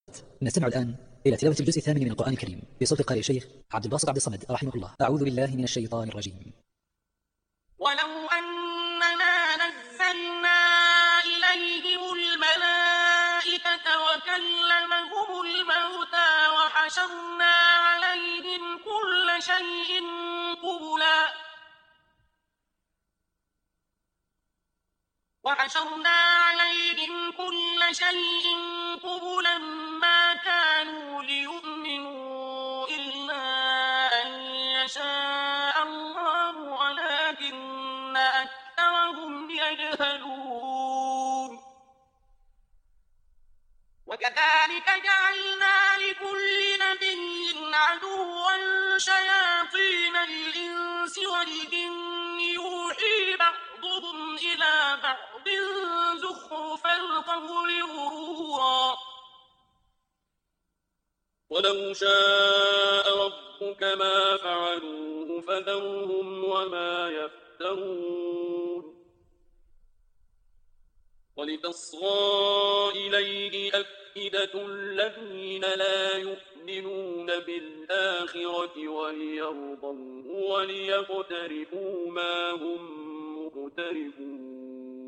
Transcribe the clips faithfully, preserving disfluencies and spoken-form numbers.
نستمع الآن إلى تلاوة الجزء الثامن من القرآن الكريم بصوت القارئ الشيخ عبد الباسط عبد الصمد رحمه الله. أعوذ بالله من الشيطان الرجيم. ولو أننا نزلنا إليهم الملائكة وكلمهم الموتى وحشرنا عليهم كل شيء قبلا وحشرنا عليهم كل شيء قبلا ما كانوا ليؤمنوا إلا أن يشاء الله ولكن أكثرهم يجهلون. وكذلك جعلنا لكل نبي عدوا شياطين الإنس والجن يوحي بعضهم إلى بعض زخرف القول غرورا ولو شاء ربك ما فعلوه فذرهم وما يفترون. ولتصغى إليه أفئدة الذين لا يؤمنون بالآخرة وليرضوه وليقترفوا ما هم مقترفون.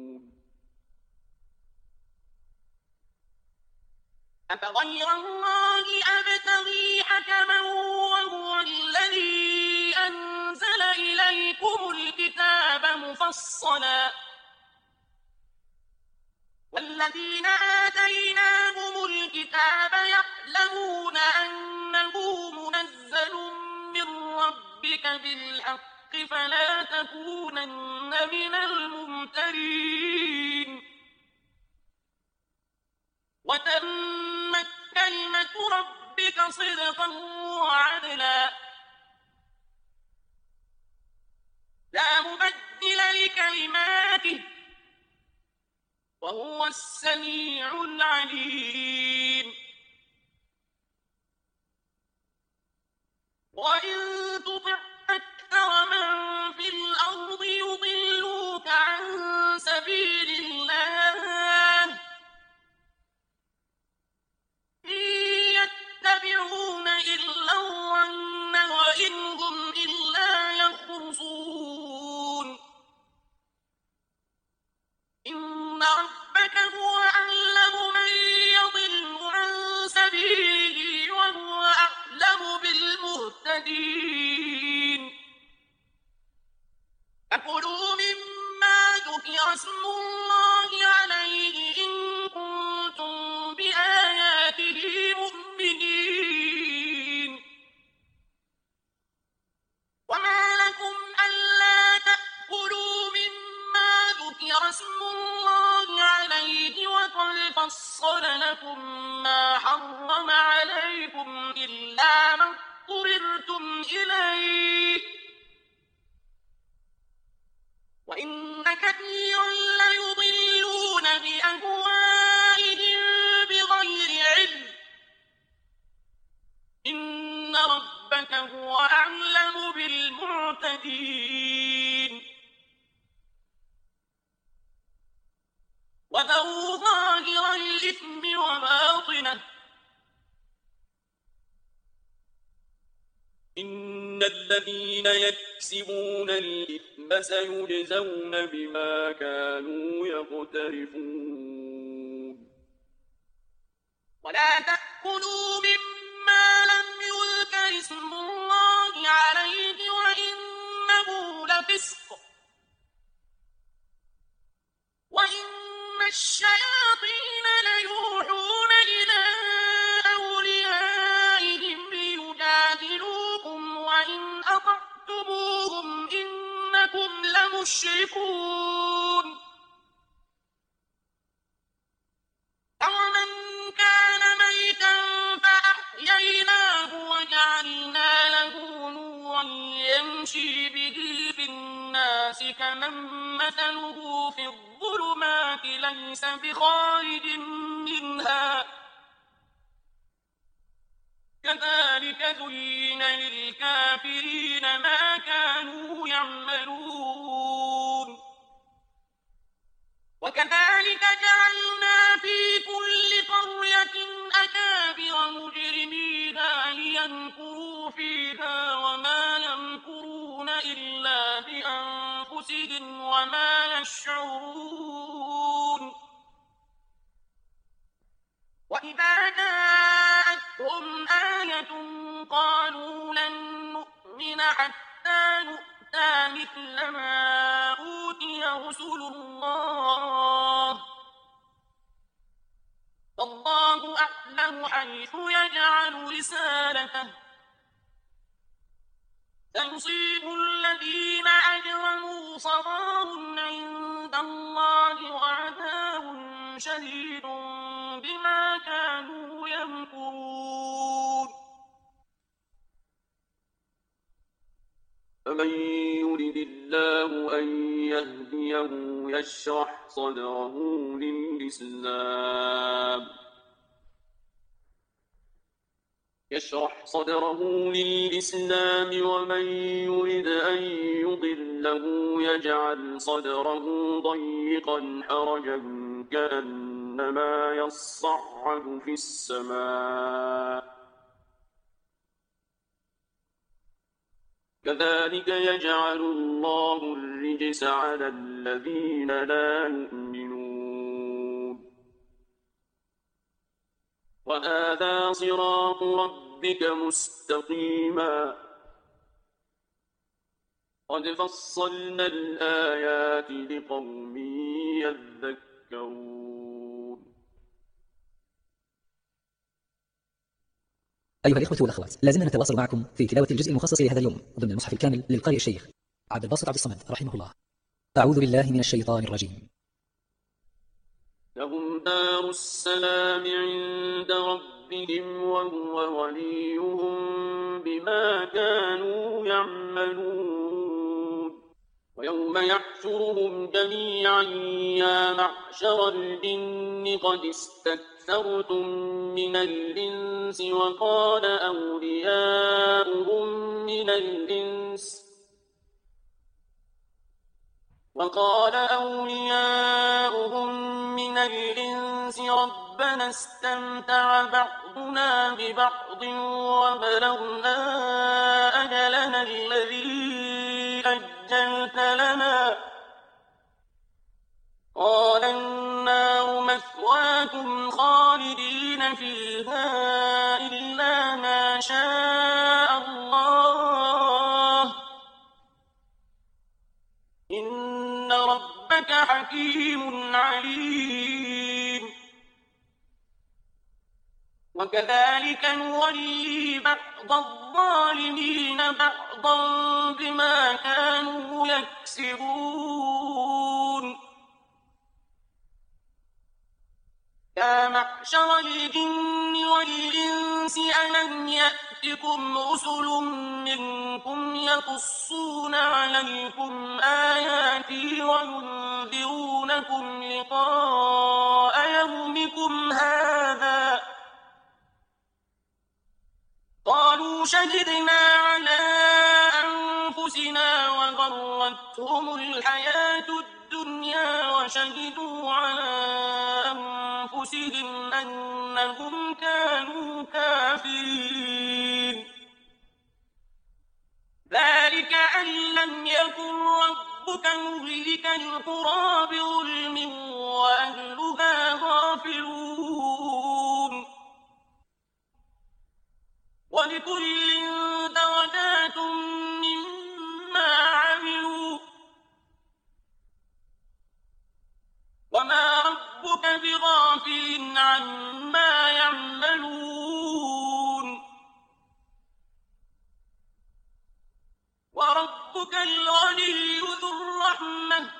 أفغير الله أبتغي حكما وهو الذي أنزل إليكم الكتاب مفصلا والذين آتيناهم الكتاب يعلمون أنه منزل من ربك بالحق فلا تكونن من الممترين. وتمت كلمة ربك صدقا وعدلا لا مبدل لكلماته وهو السميع العليم. وإن تطع أكثر من في الأرض يضلوك عن سبيل الله إن يتبعون إلا الظن وإن هم إلا يخرصون. إن ربك هو أعلم من يضل عن سبيله وهو أعلم بالمهتدين. فكلوا مما ذكر اسم الله عليه إن كنتم بآياته مؤمنين. وما لكم ألا تأكلوا مما ذكر اسم الله عليه وقد فصل لكم ما حرم عليكم إلا ما اضطررتم إليه وإن كثيرا ليضلون بأهوائهم بغير علم إن ربك هو أعلم بالمعتدين. وذروا ظاهر الإثم وباطنه إن الذين يكسبون الإثم سيجزون بما كانوا يقترفون. ولا تأكلوا مما لم يذكر اسم الله عليه وإنه لفسق وإن الشياطين ليوحون إلى أوليائهم ليجادلوكم وإن أطعتموهم إنكم لمشركون. أَوَمَنْ كَانَ مَيْتًا فَأَحْيَيْنَاهُ وَجَعَلْنَا لَهُ نُورًا يَمْشِي بِهِ فِي النَّاسِ كَمَن مَّثَلُهُ فِي الظُّلُمَاتِ لَيْسَ بِخَارِجٍ مِّنْهَا كَذَٰلِكَ زُيِّنَ لِلْكَافِرِينَ مَا كَانُوا يَعْمَلُونَ. وكذلك جعلنا في كل قرية أكابر فيها وما يمكرون إلا بأنفسهم وما يشعرون وإذا جاءتهم آية قالوا لن نؤمن حتى نؤتى مثل ما أوتي رسل الله فالله أعلم حيث يجعل رسالته سيصيب الذين أجرموا صغار عند الله وعذاب شديد بما كانوا يمكرون فمن يرد الله أن يهديه يشرح صدره للإسلام يشرح صدره للإسلام ومن يرد أن يضله يجعل صدره ضيقا حرجا كأنما يصعد في السماء كذلك يجعل الله الرجس على الذين لا يؤمنون وهذا صراط ربك مستقيما قد فصلنا الآيات لقوم يذكرون أيها الإخوة والأخوات، لازلنا نتواصل معكم في تلاوة الجزء المخصص لهذا اليوم ضمن المصحف الكامل للقارئ الشيخ عبد الباسط عبد الصمد رحمه الله. أعوذ بالله من الشيطان الرجيم. لهم دار السلام عند ربهم وهو وليهم بما كانوا يعملون ويوم يحشرهم جميعا يا معشر الجن قد استكثرتم من الإنس وقال أولياؤهم من الإنس وقال أولياؤهم من الإنس ربنا استمتع بعضنا ببعض وبلغنا أجلنا الذي أجلت لنا قال النار مثواكم خالدين فيها إلا ما شاء الله إن ربك حكيم عليم وكذلك نولي بعض الظالمين بعضا بما كانوا يكسبون يا معشر الجن والإنس ألم يأتكم رسل منكم يقصون عليكم آياتي وينذرونكم لقاء يومكم هذا قالوا شهدنا على أنفسنا وغرتهم الحياة الدنيا وشهدوا على أنفسهم أنهم كانوا كافرين ذلك أن لم يكن ربك مهلك القرى بظلم وأهلها غافلون ولكل درجات مما عملوا وما ربك بغافل عما يعملون وربك الغني ذو الرحمة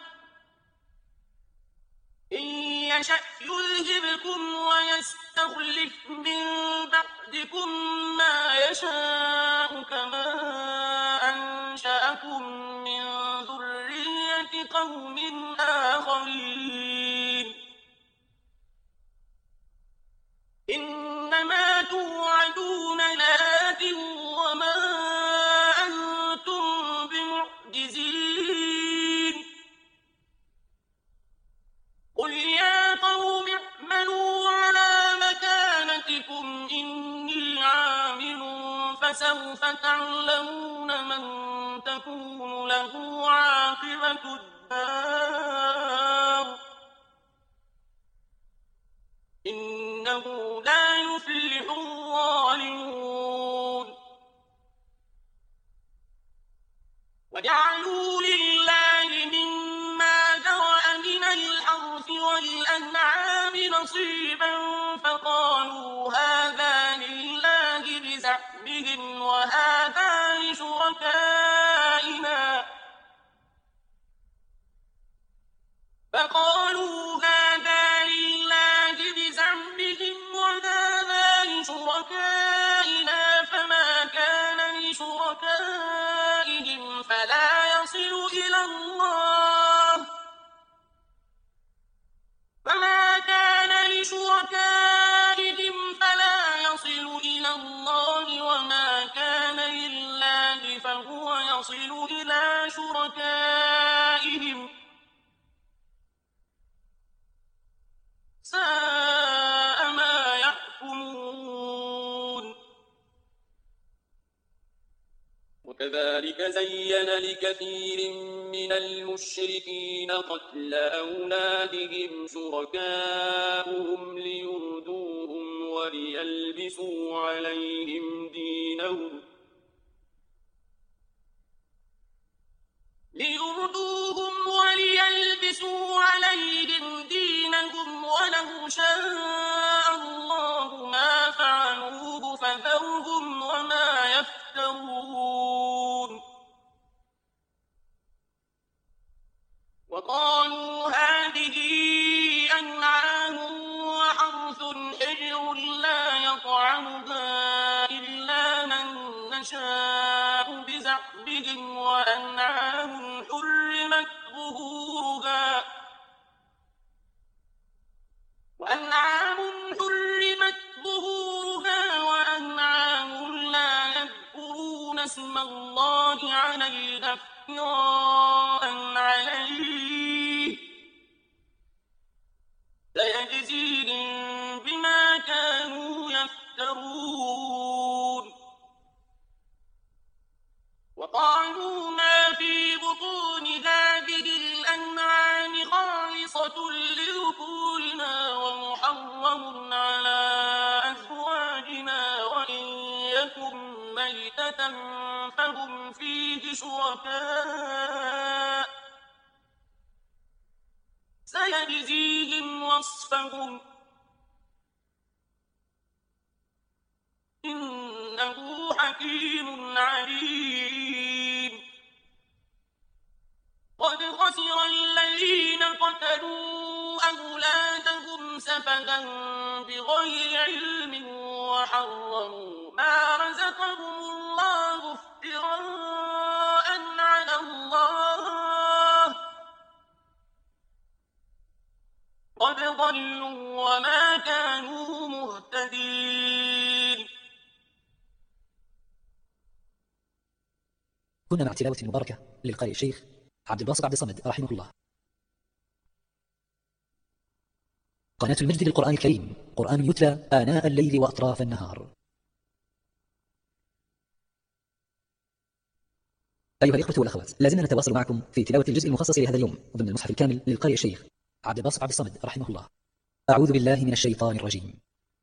إن يشأ يذهبكم ويستخلف من بعدكم ما يشاء كما أنشأكم من ذرية قوم آخرين إنما توعدون لآت وما أنتم بمعجزين قل يا قوم اعملوا على مكانتكم إني عامل فسوف تعلمون من تكون له عاقبة الدار إنه لا يفلح الظالمون وجعلوا لله مما ذرأ من الحرث والأنعام نصيبا فقالوا هذا لله بزعمهم وهذا لشركائنا فقالوا هذا لله بزعمهم وهذا لشركائنا فما كان لشركائهم فلا يصل إلى الله فما كان لشركائهم فلا يصل إلى الله وما كان لله فهو يصل إلى شركائهم ساء ما يحكمون وكذلك زين لكثير من المشركين قتل أولادهم شركاؤهم ليردوهم وليلبسوا عليهم دينهم ليردوهم وليلبسوا عليهم دينهم ولو شاء الله ما فعلوه فذرهم وما يفترون وقالوا هذه أنعام وحرث حجر لا يطعمها إلا من نشاء بزعمهم وأنعام حرمت ظهورها وأنعام حرمت ظهورها وأنعام لا يذكرون اسم الله عليها افتراء عليه سيجزيهم بما كانوا يفترون وقالوا ما في بطون هذه الأنعام خالصة لذكورنا ومحرم على أزواجنا وإن يكن ميتة فهم فيه شركاء سيجزيهم وصفهم إنه حكيم عليم قد خسر الذين قتلوا أولادهم سفها بغير علم وحرموا ما رزقهم الله افتراء على الله قد ضلوا وما كانوا مهتدين كنا مع تلاوة مباركة للقارئ الشيخ عبد الباسط عبد الصمد رحمه الله. قناة المجد للقرآن الكريم، قرآن يتلى آناء الليل وأطراف النهار. أيها الإخوة والأخوات، لازلنا نتواصل معكم في تلاوة الجزء المخصص لهذا اليوم ضمن المصحف الكامل للقارئ الشيخ عبد الباسط عبد الصمد رحمه الله. أعوذ بالله من الشيطان الرجيم.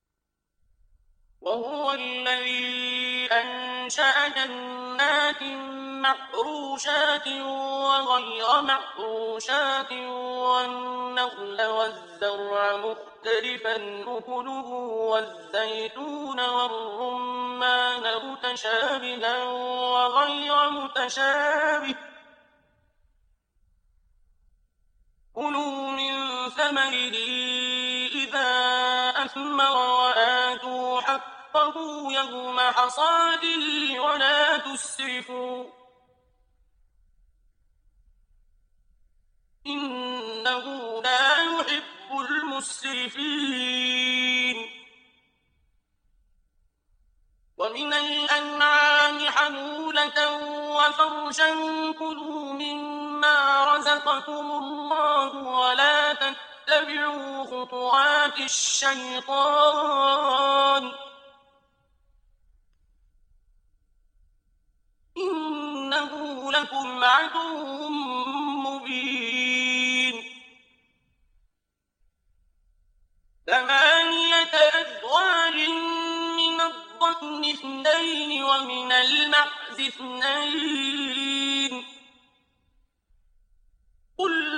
وهو الذي أنشأ جنات محروشات وغير محروشات والنخل والزرع مختلفا أكله والزيتون والرمان متشابها وغير متشابه كلوا من ثمره إذا أثمر وآتوا حقه يوم حصاده ولا تسرفوا إنه لا يحب المسرفين ومن الأنعام حمولة وفرشا كلوا مما رزقكم الله ولا تتبعوا خطوات الشيطان لكم عدو مبين ثمانية أزواج من الضأن اثنين ومن المعز اثنين قل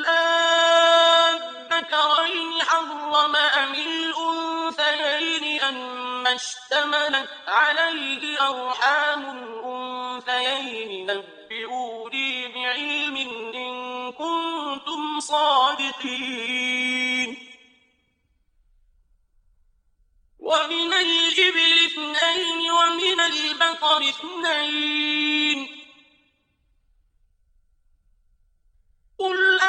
أذكرين حرم أم الأنثيين أما اشتملت عليه أرحام الأنثيين نبئوني بعلم إن كنتم صادقين ومن الإبل اثنين ومن البقر اثنين قل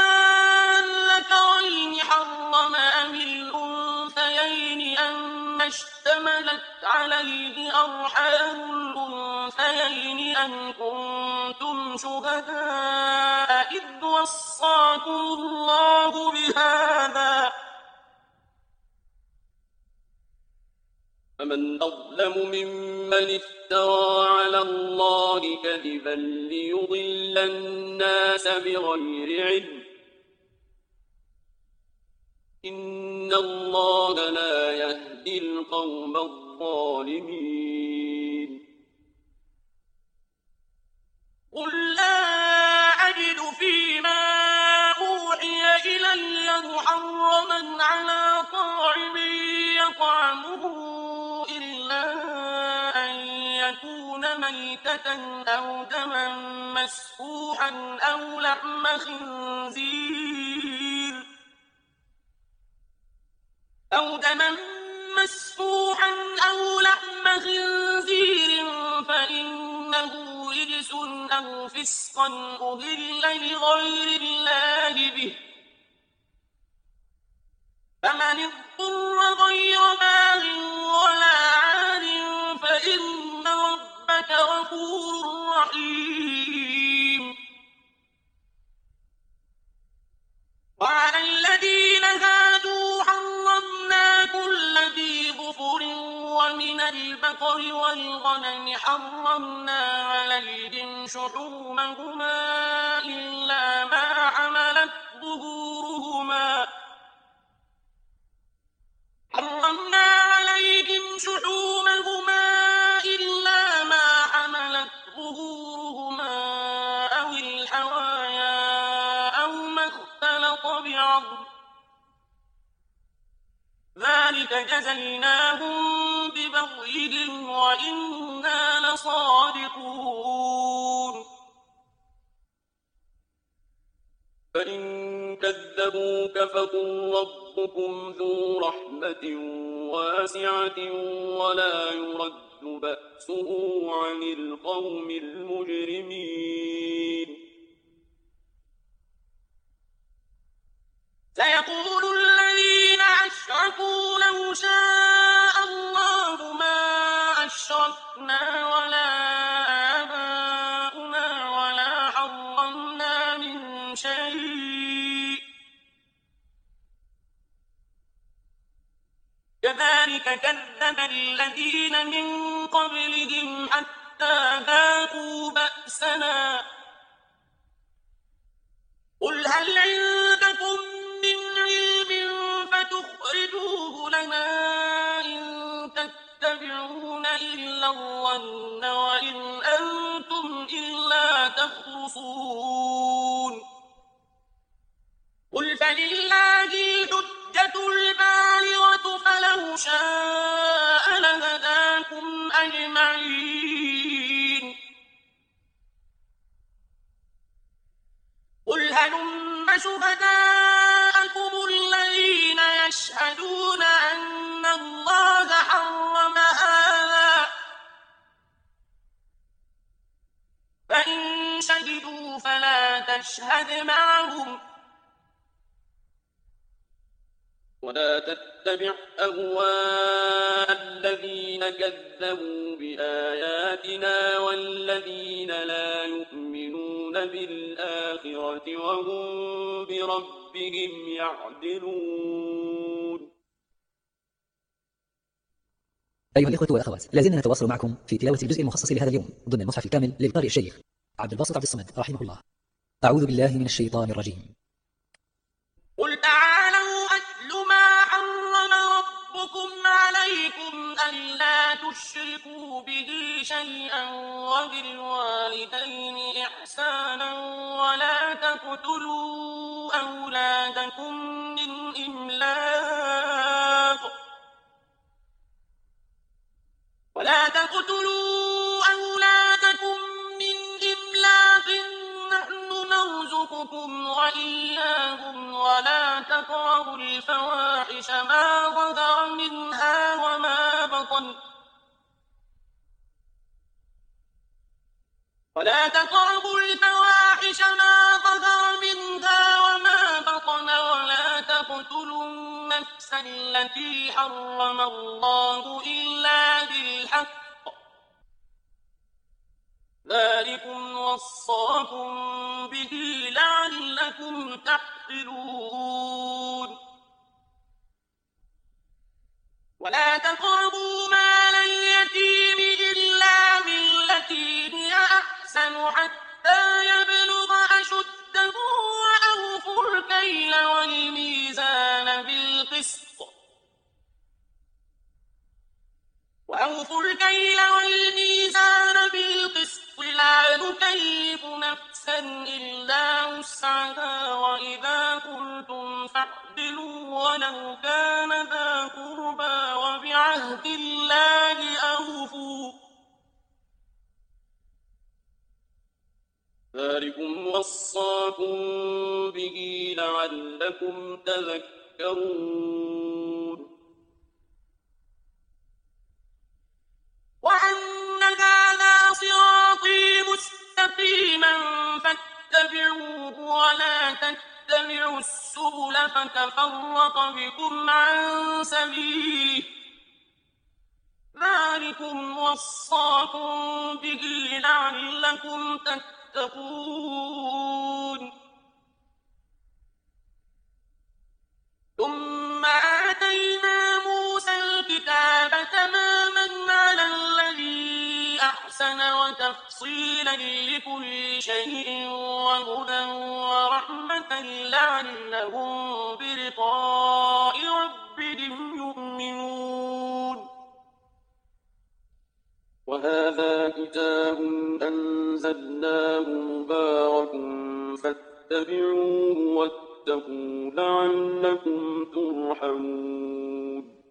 أذكرين حرم أم الأنثيين أما اشتملت عليه أرحام الأنثيين أم كنتم شهداء إذ وصاكم الله بهذا فمن أظلم ممن افترى على الله كذبا ليضل الناس بغير علم إن الله لا يهدي القوم الظالمين قل لا أجد فيما أوحي إلي محرما على طاعم يطعمه أن يكون ميتة أو دما مسفوحا أو لحم خنزير أو دما مسفوحا أو لحم خنزير فإنه رجس أو فسقا أهل لغير الله به فمن اضطر غير باغ ولا عاد فإن ربك غفور رحيم وعلى الذين هادوا حرمنا كل ذي ظفر ومن البقر والغنم حرمنا عليهم شحومهما إلا ما حملت ظهورهما حرمنا عليهم شحومهما إلا ما حملت ظهورهما أو الحوايا أو ما اختلط بعظم ذلك جزيناهم ببغيهم وإنا لصادقون فإن كذبوك فقل ربكم ذو رحمة واسعة ولا يرد بأسه عن القوم المجرمين سيقول الذين أشركوا لو شاء الله ما أشركنا ولا آباؤنا ولا حرمنا من شيء كذلك كذب الذين من قبلهم حتى ذاقوا بأسنا قل هل عندكم من علم فتخرجوه لنا إن تتبعون إلا الظن وإن أنتم إلا تخرصون قل فلله الحجة البالغة فلو شاء لهداكم أجمعين قل هلم شهداءكم الذين يشهدون أن الله حرم هذا فإن شهدوا فلا تشهد معهم ولا تتبع أهواء الذين كذبوا بآياتنا والذين لا يؤمنون بالآخرة وهم بربهم يعدلون. أيها الإخوة والأخوات، لازلنا نتواصل معكم في تلاوة الجزء المخصص لهذا اليوم ضمن المصحف الكامل للقارئ الشيخ عبد الباسط عبد الصمد رحمه الله. أعوذ بالله من الشيطان الرجيم. قل تعالوا أتل ما حرم ربكم عليكم ألا تشركوا به شيئا وبالوالدين إحسانا ولا تقتلوا أولادكم من إملاق ولا تقتلوا أولادكم من إملاق نحن نرزقكم وإياهم ولا تقربوا الفواحش ما ظهر منها وما بطن ولا تقربوا الفواحش ما ظهر منها وما بطن ولا تقتلوا النفس التي حرم الله إلا بالحق ذلكم وصاكم به لعلكم تعقلون ولا تقربوا مال اليتيم إلا بالتي هي أحسن حتى يبلغ أشده وأوفوا الكيل والميزان بالقسط وأوفوا الكيل والميزان بالقسط لا نكلف نفسا إلا وسعها وإذا قلتم فاعدلوا ولو كان ذا قربى وبعهد الله أوفوا ذلكم وصاكم به لعلكم تذكرون وأن هذا صراطي مستقيما فاتبعوه ولا تتبعوا السبل فتفرق بكم عن سبيله ذلكم وصاكم به لعلكم تتقون ثم آتينا موسى الكتاب تماما على الذي أحسن وتفصيلا لكل شيء وهدى ورحمة لعلهم بلقاء ربهم يؤمنون وهذا كتاب أنزلناه مبارك فاتبعوه واتقوا لعلكم ترحمون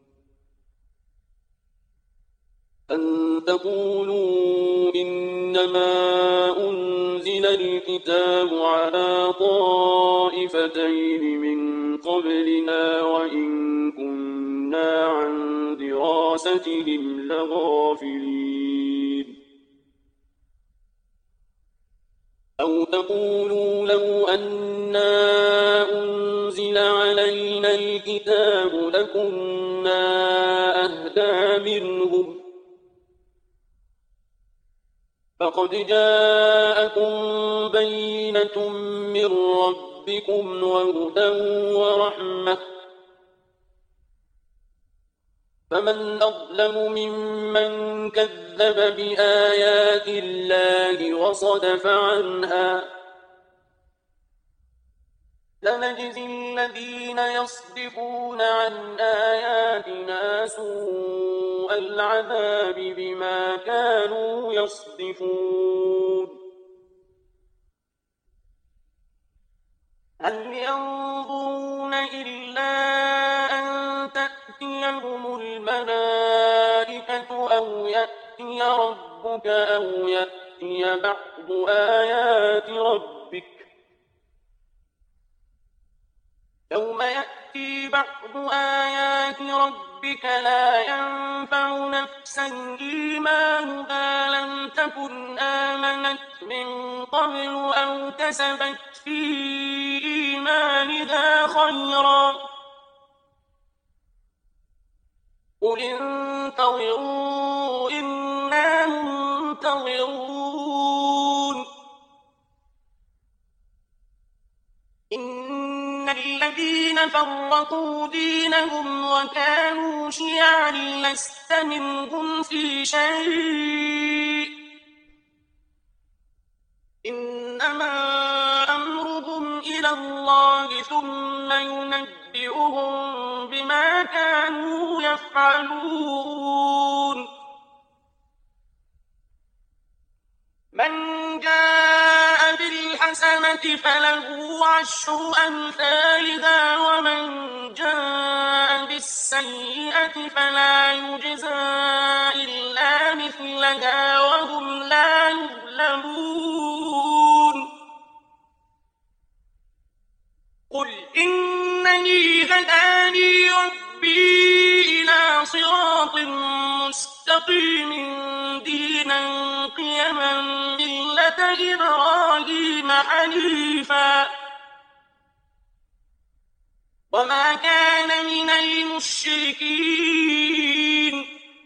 أن تقولوا إنما أنزل الكتاب على طائفتين من قبلنا وإن كنا عن دراستهم لغافلين أو تقولوا لو أنا أنزل علينا الكتاب لكنا أهدى منهم فقد جاءكم بينة من ربكم وهدى ورحمة فمن أظلم ممن كذب بآيات الله وصدف عنها سنجزي الذين يصدفون عن آياتنا سوء العذاب بما كانوا يصدفون هل ينظرون إلا أن تأتيهم الملائكة أو يأتي ربك أو يأتي بعض آيات ربك يوم يأتي بعض آيات ربك لا ينفع نفسا إيمانها لم تكن آمنت من قبل أو كسبت في إيمانها خيرا قل انتظروا إنا منتظرون إن الذين فرقوا دينهم وكانوا شيعا لست منهم في شيء يفعلون من جاء بالحسنة فله عشر أمثالها ومن جاء بالسيئة فلا يجزى إلا مثلها وهم لا يظلمون قل إنني هداني ربي إلى صراط مستقيم دينا قيما ملة إبراهيم حنيفا وما كان من المشركين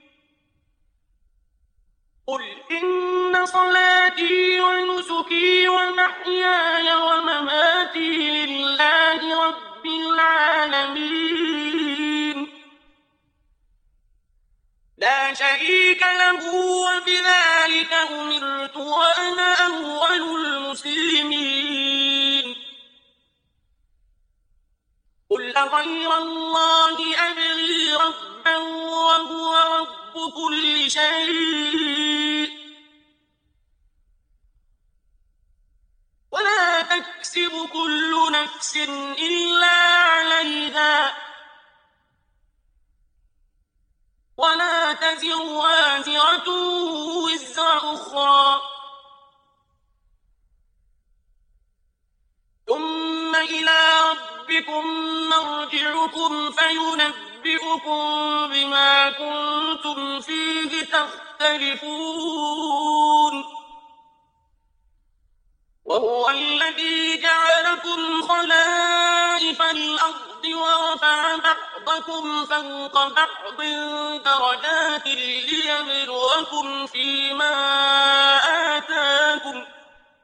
قل إن صلاتي ونسكي ومحياي ومماتي لله رب العالمين لا شريك له وبذلك أمرت وأنا أول المسلمين قل أغير الله أبغي ربا وهو رب كل شيء ولا تكسب كل نفس إلا عليها ولا تزر وازرة وزر أخرى ثم إلى ربكم مرجعكم فينبئكم بما كنتم فيه تختلفون وهو الذي جعلكم خلائف الأرض ورفع بعضكم فوق بعض درجات ليبلوكم فيما آتاكم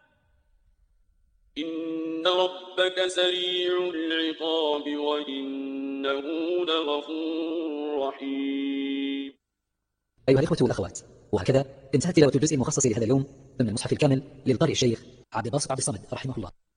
إن ربك سريع العقاب وإنه لغفور رحيم. أيها الإخوة والأخوات، وهكذا انتهت تلاوة الجزء المخصص لهذا اليوم ضمن المصحف الكامل للقارئ الشيخ عبد الباسط عبد الصمد رحمه الله.